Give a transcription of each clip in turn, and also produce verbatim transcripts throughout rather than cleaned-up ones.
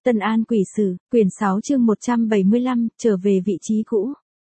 Tân An Quỷ Sử, quyển sáu chương một trăm bảy mươi lăm, trở về vị trí cũ.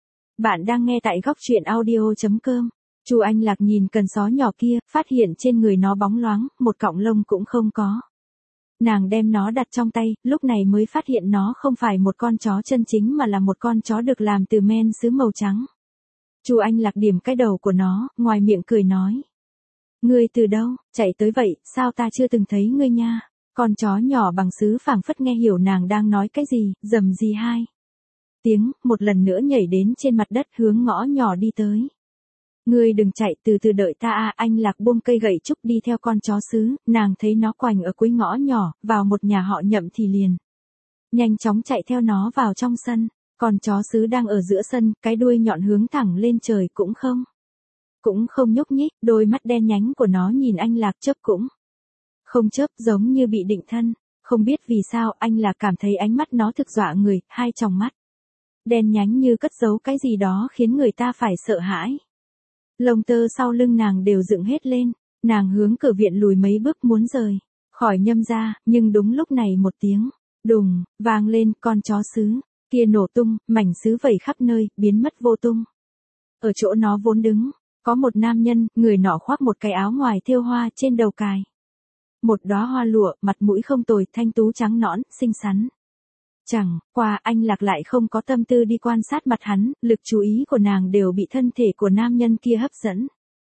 Bạn đang nghe tại góc truyện audio chấm com. Chu Anh Lạc nhìn cần só nhỏ kia, phát hiện trên người nó bóng loáng, một cọng lông cũng không có. Nàng đem nó đặt trong tay, lúc này mới phát hiện nó không phải một con chó chân chính mà là một con chó được làm từ men sứ màu trắng. Chu Anh Lạc điểm cái đầu của nó, ngoài miệng cười nói. Ngươi từ đâu, chạy tới vậy, sao ta chưa từng thấy ngươi nha? Con chó nhỏ bằng sứ phảng phất nghe hiểu nàng đang nói cái gì, rầm gì hai tiếng, một lần nữa nhảy đến trên mặt đất hướng ngõ nhỏ đi tới. Ngươi đừng chạy, từ từ đợi ta a. Anh Lạc buông cây gậy trúc đi theo con chó sứ, nàng thấy nó quành ở cuối ngõ nhỏ, vào một nhà họ Nhậm thì liền nhanh chóng chạy theo nó vào trong sân. Con chó sứ đang ở giữa sân, cái đuôi nhọn hướng thẳng lên trời cũng không cũng không nhúc nhích, đôi mắt đen nhánh của nó nhìn anh Lạc chớp cũng không chớp, giống như bị định thân. Không biết vì sao anh Lạc cảm thấy ánh mắt nó thực dọa người, hai tròng mắt đen nhánh như cất giấu cái gì đó khiến người ta phải sợ hãi. Lông tơ sau lưng nàng đều dựng hết lên, nàng hướng cửa viện lùi mấy bước muốn rời khỏi Nhâm gia, nhưng đúng lúc này một tiếng đùng vang lên, con chó sứ kia nổ tung, mảnh sứ vẩy khắp nơi, biến mất vô tung. Ở chỗ nó vốn đứng, có một nam nhân, người nọ khoác một cái áo ngoài thêu hoa, trên đầu cài một đóa hoa lụa, mặt mũi không tồi, thanh tú trắng nõn, xinh xắn. Chẳng qua anh Lạc lại không có tâm tư đi quan sát mặt hắn, lực chú ý của nàng đều bị thân thể của nam nhân kia hấp dẫn.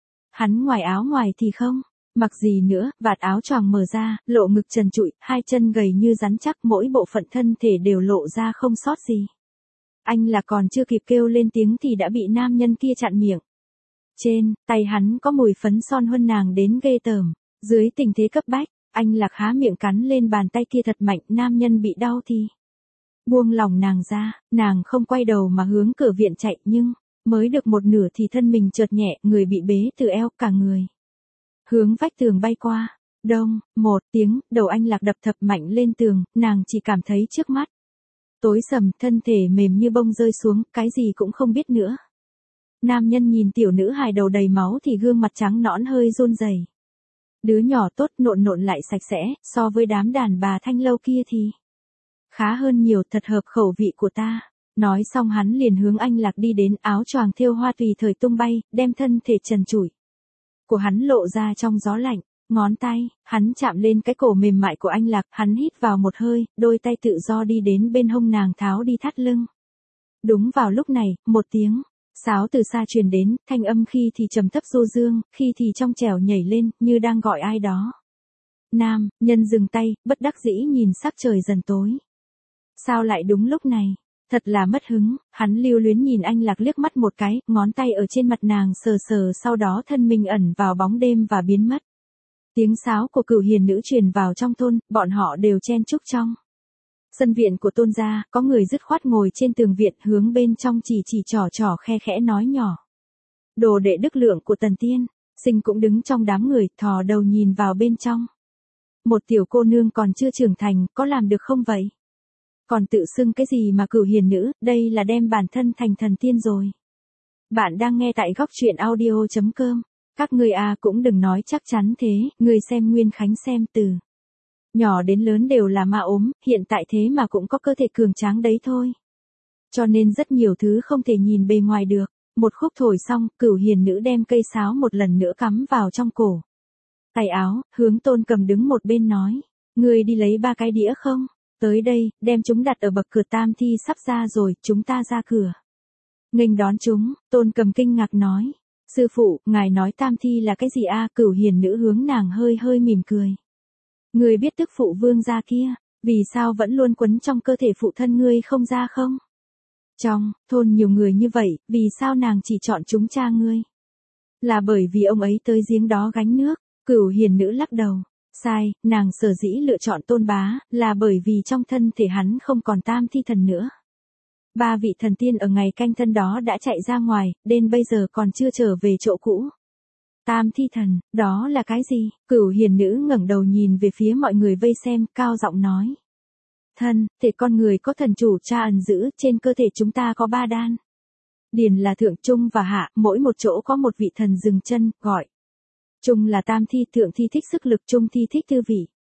Hắn ngoài áo ngoài thì không mặc gì nữa, vạt áo choàng mở ra, lộ ngực trần trụi, hai chân gầy như rắn chắc, mỗi bộ phận thân thể đều lộ ra không sót gì. Anh Lạc còn chưa kịp kêu lên tiếng thì đã bị nam nhân kia chặn miệng. Trên tay hắn có mùi phấn son hơn nàng đến ghê tởm. Dưới tình thế cấp bách, anh Lạc há miệng cắn lên bàn tay kia thật mạnh, nam nhân bị đau thì buông lòng nàng ra, nàng không quay đầu mà hướng cửa viện chạy, nhưng mới được một nửa thì thân mình chợt nhẹ, người bị bế từ eo, cả người hướng vách tường bay qua. Đông, một tiếng, đầu anh Lạc đập thập mạnh lên tường, nàng chỉ cảm thấy trước mắt tối sầm, thân thể mềm như bông rơi xuống, cái gì cũng không biết nữa. Nam nhân nhìn tiểu nữ hài đầu đầy máu thì gương mặt trắng nõn hơi run rẩy. Đứa nhỏ tốt, nộn nộn lại sạch sẽ, so với đám đàn bà thanh lâu kia thì khá hơn nhiều, thật hợp khẩu vị của ta. Nói xong hắn liền hướng anh Lạc đi đến, áo choàng thêu hoa tùy thời tung bay, đem thân thể trần trụi của hắn lộ ra trong gió lạnh. Ngón tay, hắn chạm lên cái cổ mềm mại của anh Lạc, hắn hít vào một hơi, đôi tay tự do đi đến bên hông nàng tháo đi thắt lưng. Đúng vào lúc này, một tiếng sáo từ xa truyền đến, thanh âm khi thì trầm thấp du dương, khi thì trong trẻo nhảy lên, như đang gọi ai đó. Nam nhân dừng tay, bất đắc dĩ nhìn sắc trời dần tối. Sao lại đúng lúc này? Thật là mất hứng, hắn lưu luyến nhìn anh Lạc liếc mắt một cái, ngón tay ở trên mặt nàng sờ sờ, sau đó thân mình ẩn vào bóng đêm và biến mất. Tiếng sáo của cửu hiền nữ truyền vào trong thôn, bọn họ đều chen chúc trong sân viện của Tôn gia, có người dứt khoát ngồi trên tường viện hướng bên trong chỉ chỉ trò trò khe khẽ nói nhỏ. Đồ đệ đức lượng của Tần Tiên, Sinh cũng đứng trong đám người, thò đầu nhìn vào bên trong. Một tiểu cô nương còn chưa trưởng thành, có làm được không vậy? Còn tự xưng cái gì mà cửu hiền nữ, đây là đem bản thân thành thần tiên rồi. Bạn đang nghe tại góc truyện audio chấm com. Các người à cũng đừng nói chắc chắn thế, người xem Nguyên Khánh xem từ nhỏ đến lớn đều là ma ốm, hiện tại thế mà cũng có cơ thể cường tráng đấy thôi. Cho nên rất nhiều thứ không thể nhìn bề ngoài được. Một khúc thổi xong, cửu hiền nữ đem cây sáo một lần nữa cắm vào trong cổ tay áo, hướng Tôn Cầm đứng một bên nói. Người đi lấy ba cái đĩa không? Tới đây, đem chúng đặt ở bậc cửa, tam thi sắp ra rồi, chúng ta ra cửa nghênh đón chúng. Tôn Cầm kinh ngạc nói. Sư phụ, ngài nói tam thi là cái gì a? Cửu hiền nữ hướng nàng hơi hơi mỉm cười. Ngươi biết tức phụ vương gia kia, vì sao vẫn luôn quấn trong cơ thể phụ thân ngươi không ra không? Trong thôn nhiều người như vậy, vì sao nàng chỉ chọn chúng cha ngươi? Là bởi vì ông ấy tới giếng đó gánh nước. Cửu hiền nữ lắc đầu. Sai, nàng sở dĩ lựa chọn Tôn bá, là bởi vì trong thân thể hắn không còn tam thi thần nữa. Ba vị thần tiên ở ngày canh thân đó đã chạy ra ngoài, đến bây giờ còn chưa trở về chỗ cũ. Tam thi thần, đó là cái gì? Cửu hiền nữ ngẩng đầu nhìn về phía mọi người vây xem, cao giọng nói. Thân, thể con người có thần chủ cha ẩn giữ, trên cơ thể chúng ta có ba đan. Điền là thượng, trung và hạ, mỗi một chỗ có một vị thần dừng chân, gọi. Trung là tam thi, thượng thi thích sức lực, trung thi thích thư vị.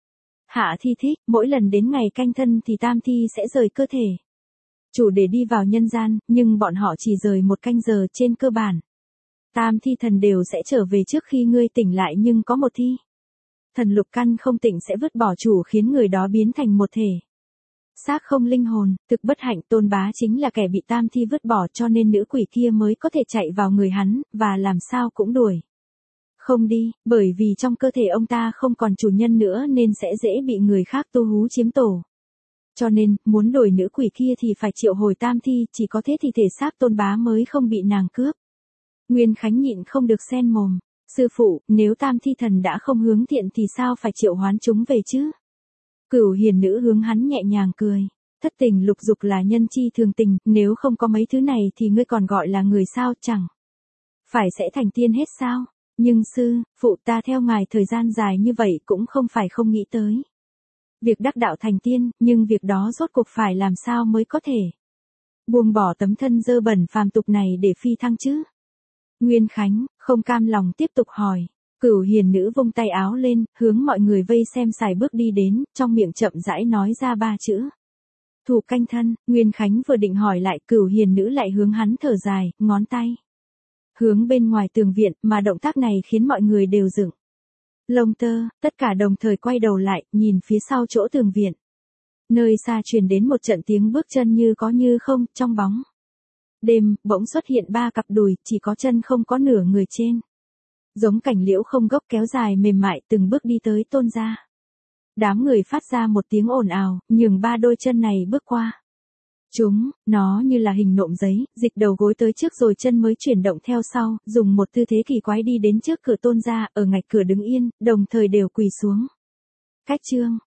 Hạ Thi thích, mỗi lần đến ngày canh thân thì tam thi sẽ rời cơ thể chủ để đi vào nhân gian, nhưng bọn họ chỉ rời một canh giờ trên cơ bản. Tam thi thần đều sẽ trở về trước khi ngươi tỉnh lại, nhưng có một thi thần lục căn không tỉnh sẽ vứt bỏ chủ, khiến người đó biến thành một thể xác không linh hồn. Thực bất hạnh, Tôn Bá chính là kẻ bị tam thi vứt bỏ, cho nên nữ quỷ kia mới có thể chạy vào người hắn, và làm sao cũng đuổi không đi, bởi vì trong cơ thể ông ta không còn chủ nhân nữa nên sẽ dễ bị người khác tu hú chiếm tổ. Cho nên, muốn đuổi nữ quỷ kia thì phải triệu hồi tam thi, chỉ có thế thì thể xác Tôn Bá mới không bị nàng cướp. Nguyên Khánh nhịn không được xen mồm. Sư phụ, nếu tam thi thần đã không hướng thiện thì sao phải triệu hoán chúng về chứ? Cửu hiền nữ hướng hắn nhẹ nhàng cười. Thất tình lục dục là nhân chi thường tình, nếu không có mấy thứ này thì ngươi còn gọi là người sao, chẳng phải sẽ thành tiên hết sao? Nhưng sư, phụ ta theo ngài thời gian dài như vậy cũng không phải không nghĩ tới việc đắc đạo thành tiên, nhưng việc đó rốt cuộc phải làm sao mới có thể buông bỏ tấm thân dơ bẩn phàm tục này để phi thăng chứ? Nguyên Khánh, không cam lòng tiếp tục hỏi. Cửu hiền nữ vung tay áo lên, hướng mọi người vây xem xài bước đi đến, trong miệng chậm rãi nói ra ba chữ. Thủ canh thân. Nguyên Khánh vừa định hỏi lại, cửu hiền nữ lại hướng hắn thở dài, ngón tay hướng bên ngoài tường viện, mà động tác này khiến mọi người đều dựng lông tơ, tất cả đồng thời quay đầu lại, nhìn phía sau chỗ tường viện. Nơi xa truyền đến một trận tiếng bước chân như có như không, trong bóng đêm, bỗng xuất hiện ba cặp đùi, chỉ có chân không có nửa người trên. Giống cành liễu không gốc kéo dài mềm mại, từng bước đi tới Tôn gia. Đám người phát ra một tiếng ồn ào, nhường ba đôi chân này bước qua. Chúng, nó như là hình nộm giấy, dịch đầu gối tới trước rồi chân mới chuyển động theo sau, dùng một tư thế kỳ quái đi đến trước cửa Tôn gia, ở ngạch cửa đứng yên, đồng thời đều quỳ xuống. Cách chương